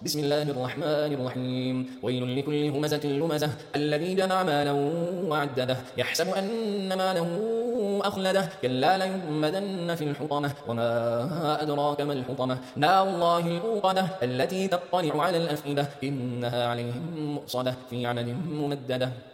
بسم الله الرحمن الرحيم ويل لكل همزة لمزة الذي جمع مالا وعدده يحسب أن ماله أخلده كلا لينبذن في الحطمة وما أدراك ما الحطمة نار الله الموقدة التي تطلع على الأفئدة إنها عليهم مؤصدة في عمد ممددة